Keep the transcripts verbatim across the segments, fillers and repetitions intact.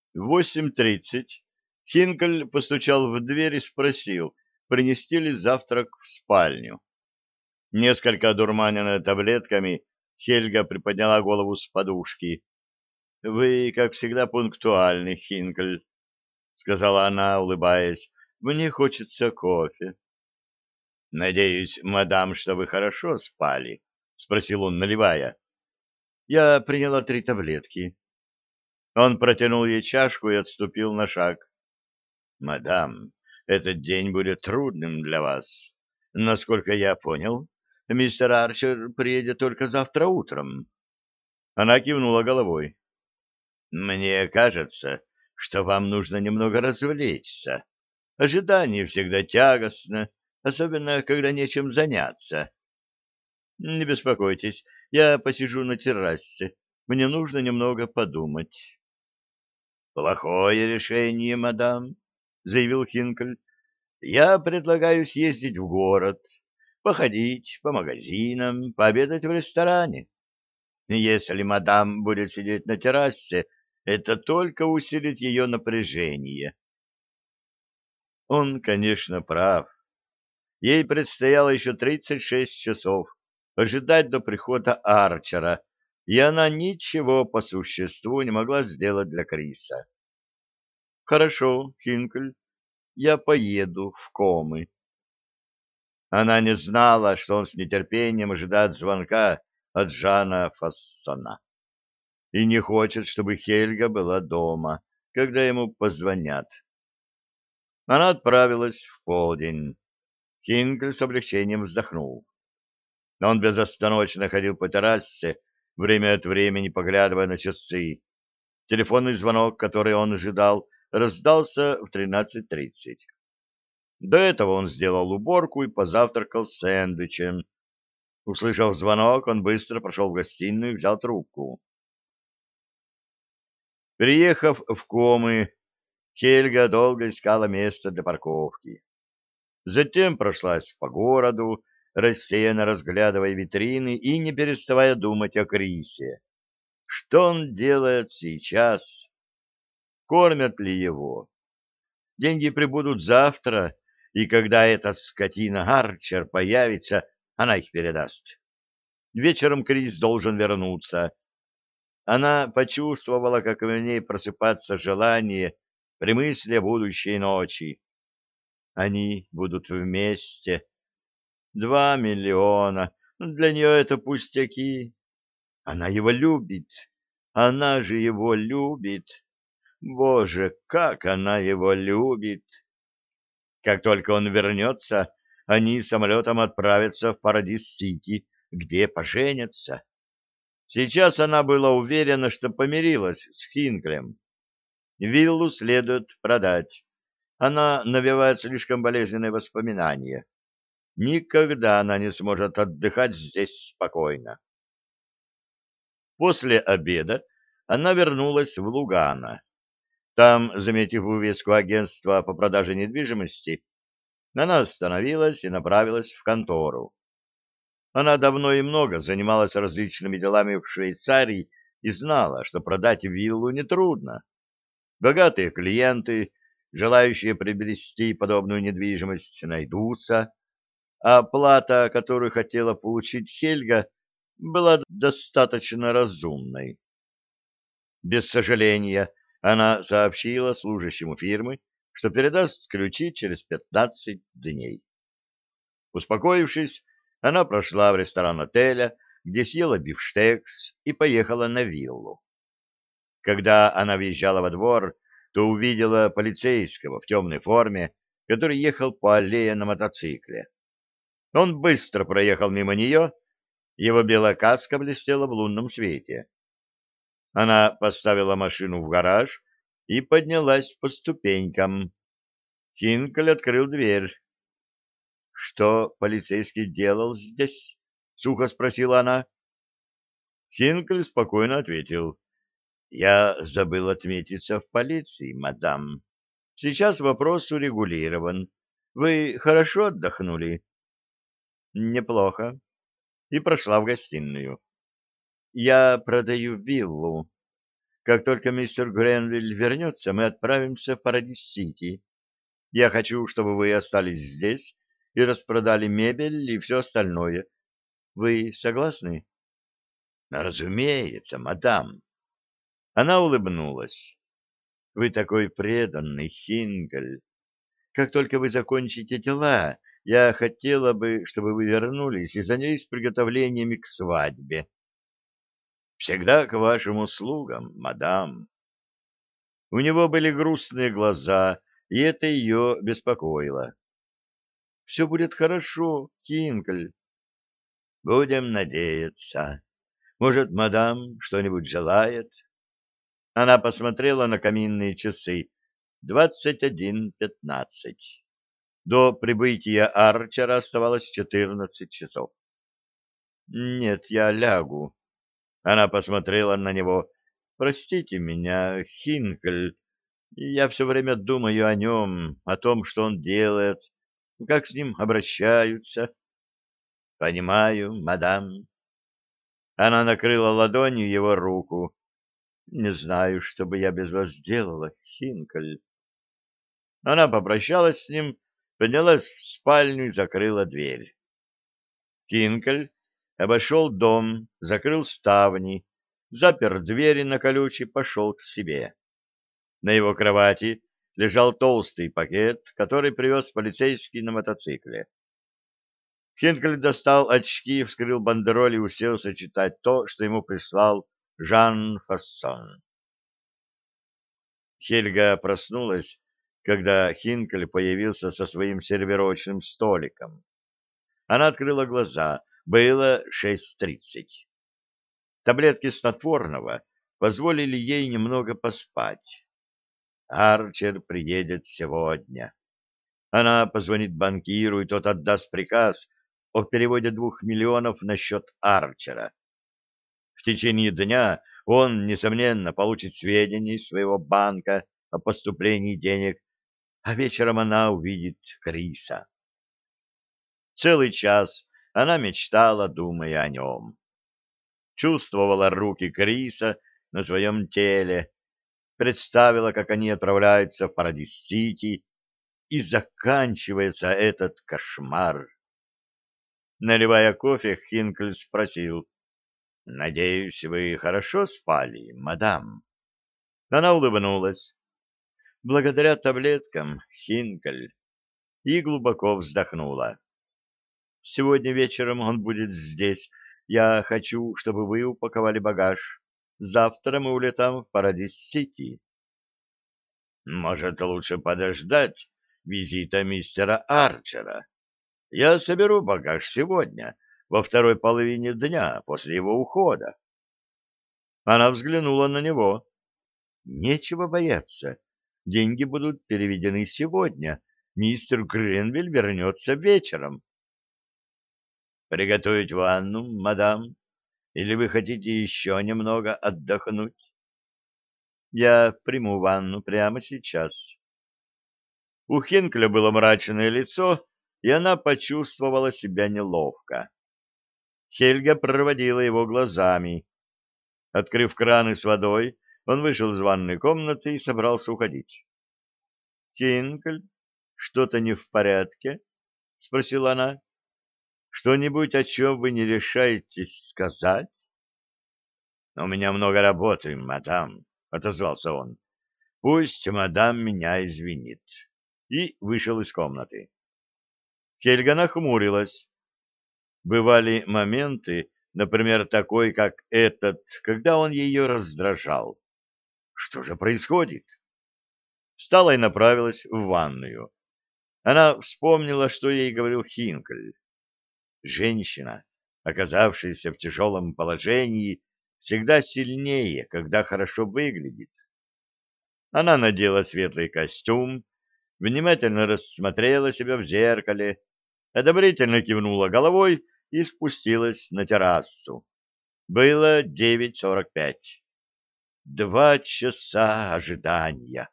В восемь тридцать Хинкель постучал в дверь и спросил, принести ли завтрак в спальню. Несколько одурманенная таблетками, Хельга приподняла голову с подушки. — Вы, как всегда, пунктуальны, Хинкель, — сказала она, улыбаясь. — Мне хочется кофе. — Надеюсь, мадам, что вы хорошо спали? — спросил он, наливая. — Я приняла три таблетки. Он протянул ей чашку и отступил на шаг. — Мадам, этот день будет трудным для вас. Насколько я понял, мистер Арчер приедет только завтра утром. Она кивнула головой. — Мне кажется, что вам нужно немного развлечься. Ожидание всегда тягостно, особенно когда нечем заняться. — Не беспокойтесь, я посижу на террасе. Мне нужно немного подумать. — Плохое решение, мадам, — заявил Хинкель. — Я предлагаю съездить в город, походить по магазинам, пообедать в ресторане. Если мадам будет сидеть на террасе, это только усилит ее напряжение. Он, конечно, прав. Ей предстояло еще тридцать шесть часов ожидать до прихода Арчера, и она ничего по существу не могла сделать для Криса. «Хорошо, Хинкель, я поеду в Комы». Она не знала, что он с нетерпением ожидает звонка от Жана Фассона и не хочет, чтобы Хельга была дома, когда ему позвонят. Она отправилась в полдень. Хинкель с облегчением вздохнул. Он безостановочно ходил по террасе, время от времени поглядывая на часы. Телефонный звонок, который он ожидал, раздался в тринадцать тридцать. До этого он сделал уборку и позавтракал сэндвичем. Услышав звонок, он быстро прошел в гостиную и взял трубку. Приехав в Комы, Хельга долго искала место для парковки. Затем прошлась по городу, рассеянно разглядывая витрины и не переставая думать о Крисе. Что он делает сейчас? Кормят ли его? Деньги прибудут завтра, и когда эта скотина Арчер появится, она их передаст. Вечером Крис должен вернуться. Она почувствовала, как в ней просыпается желание при мысли о будущей ночи. Они будут вместе. Два миллиона. Для нее это пустяки. Она его любит. Она же его любит. Боже, как она его любит! Как только он вернется, они самолетом отправятся в Парадис-Сити, где поженятся. Сейчас она была уверена, что помирилась с Хинклем. Виллу следует продать. Она навевает слишком болезненные воспоминания. Никогда она не сможет отдыхать здесь спокойно. После обеда она вернулась в Лугано. Там, заметив вывеску агентства по продаже недвижимости, она остановилась и направилась в контору. Она давно и много занималась различными делами в Швейцарии и знала, что продать виллу нетрудно. Богатые клиенты, желающие приобрести подобную недвижимость, найдутся, а плата, которую хотела получить Хельга, была достаточно разумной. Без сожаления, она сообщила служащему фирмы, что передаст ключи через пятнадцать дней. Успокоившись, она прошла в ресторан отеля, где съела бифштекс и поехала на виллу. Когда она въезжала во двор, то увидела полицейского в темной форме, который ехал по аллее на мотоцикле. Он быстро проехал мимо нее, его белая каска блестела в лунном свете. Она поставила машину в гараж и поднялась по ступенькам. Хинкель открыл дверь. — Что полицейский делал здесь? — сухо спросила она. Хинкель спокойно ответил. — Я забыл отметиться в полиции, мадам. Сейчас вопрос урегулирован. Вы хорошо отдохнули? — Неплохо. И прошла в гостиную. — Я продаю виллу. Как только мистер Гренвилл вернется, мы отправимся в Парадис-Сити. Я хочу, чтобы вы остались здесь и распродали мебель и все остальное. Вы согласны? Разумеется, мадам. Она улыбнулась. Вы такой преданный, Хинкель. Как только вы закончите дела, я хотела бы, чтобы вы вернулись и занялись приготовлениями к свадьбе. Всегда к вашим услугам, мадам. У него были грустные глаза, и это ее беспокоило. Все будет хорошо, Хинкель. Будем надеяться. Может, мадам что-нибудь желает? Она посмотрела на каминные часы. Двадцать один пятнадцать. До прибытия Арчера оставалось четырнадцать часов. Нет, я лягу. Она посмотрела на него. Простите меня, Хинкель. Я все время думаю о нем, о том, что он делает, как с ним обращаются. Понимаю, мадам. Она накрыла ладонью его руку. Не знаю, что бы я без вас делала, Хинкель. Она попрощалась с ним, поднялась в спальню и закрыла дверь. Хинкель обошел дом, закрыл ставни, запер двери на ключ и пошел к себе. На его кровати лежал толстый пакет, который привез полицейский на мотоцикле. Хинкель достал очки, вскрыл бандероль и уселся читать то, что ему прислал Жан Фассон. Хельга проснулась, когда Хинкель появился со своим сервировочным столиком. Она открыла глаза. Было шесть тридцать. Таблетки снотворного позволили ей немного поспать. Арчер приедет сегодня. Она позвонит банкиру, и тот отдаст приказ о переводе двух миллионов на счет Арчера. В течение дня он, несомненно, получит сведения из своего банка о поступлении денег, а вечером она увидит Криса. Целый час она мечтала, думая о нем. Чувствовала руки Криса на своем теле, представила, как они отправляются в Парадис-Сити, и заканчивается этот кошмар. Наливая кофе, Хинкель спросил: «Надеюсь, вы хорошо спали, мадам?» Она улыбнулась. «Благодаря таблеткам, Хинкель», и глубоко вздохнула. «Сегодня вечером он будет здесь. Я хочу, чтобы вы упаковали багаж. Завтра мы улетаем в Парадис-Сити». «Может, лучше подождать визита мистера Арчера? Я соберу багаж сегодня, во второй половине дня, после его ухода». Она взглянула на него. «Нечего бояться. Деньги будут переведены сегодня. Мистер Гренвилл вернется вечером». «Приготовить ванну, мадам? Или вы хотите еще немного отдохнуть?» «Я приму ванну прямо сейчас». У Хинкля было мрачное лицо, и она почувствовала себя неловко. Хельга проводила его глазами. Открыв краны с водой, он вышел из ванной комнаты и собрался уходить. «Хинкль, что-то не в порядке?» — спросила она. «Что-нибудь, о чем вы не решаетесь сказать?» «У меня много работы, мадам», — отозвался он. «Пусть мадам меня извинит». И вышел из комнаты. Хельга нахмурилась. Бывали моменты, например, такой, как этот, когда он ее раздражал. Что же происходит? Встала и направилась в ванную. Она вспомнила, что ей говорил Хинкель. Женщина, оказавшаяся в тяжелом положении, всегда сильнее, когда хорошо выглядит. Она надела светлый костюм, внимательно рассмотрела себя в зеркале, одобрительно кивнула головой и спустилась на террасу. Было девять сорок пять. Два часа ожидания.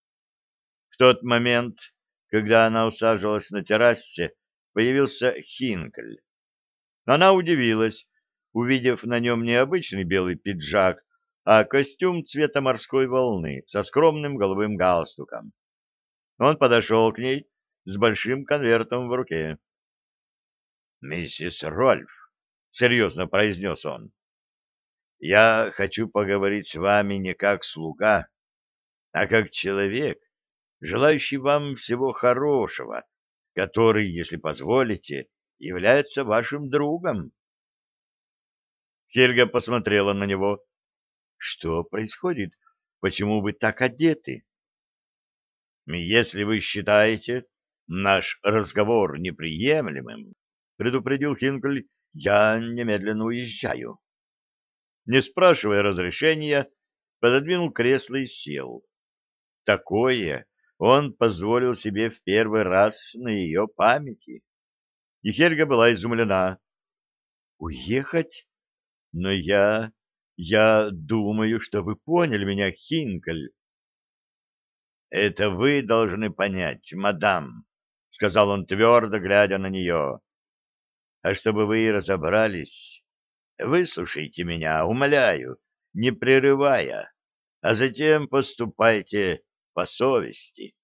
В тот момент, когда она усаживалась на террасе, появился Хинкель. Она удивилась, увидев на нем не обычный белый пиджак, а костюм цвета морской волны со скромным голубым галстуком. Он подошел к ней с большим конвертом в руке. — Миссис Рольф, — серьезно произнес он, — я хочу поговорить с вами не как слуга, а как человек, желающий вам всего хорошего, который, если позволите, является вашим другом. Хельга посмотрела на него. — Что происходит? Почему вы так одеты? — Если вы считаете наш разговор неприемлемым, — предупредил Хинкель, — я немедленно уезжаю. Не спрашивая разрешения, пододвинул кресло и сел. Такое он позволил себе в первый раз на ее памяти. И Хельга была изумлена. «Уехать? Но я... я думаю, что вы поняли меня, Хинкель». «Это вы должны понять, мадам», — сказал он твердо, глядя на нее. «А чтобы вы разобрались, выслушайте меня, умоляю, не прерывая, а затем поступайте по совести».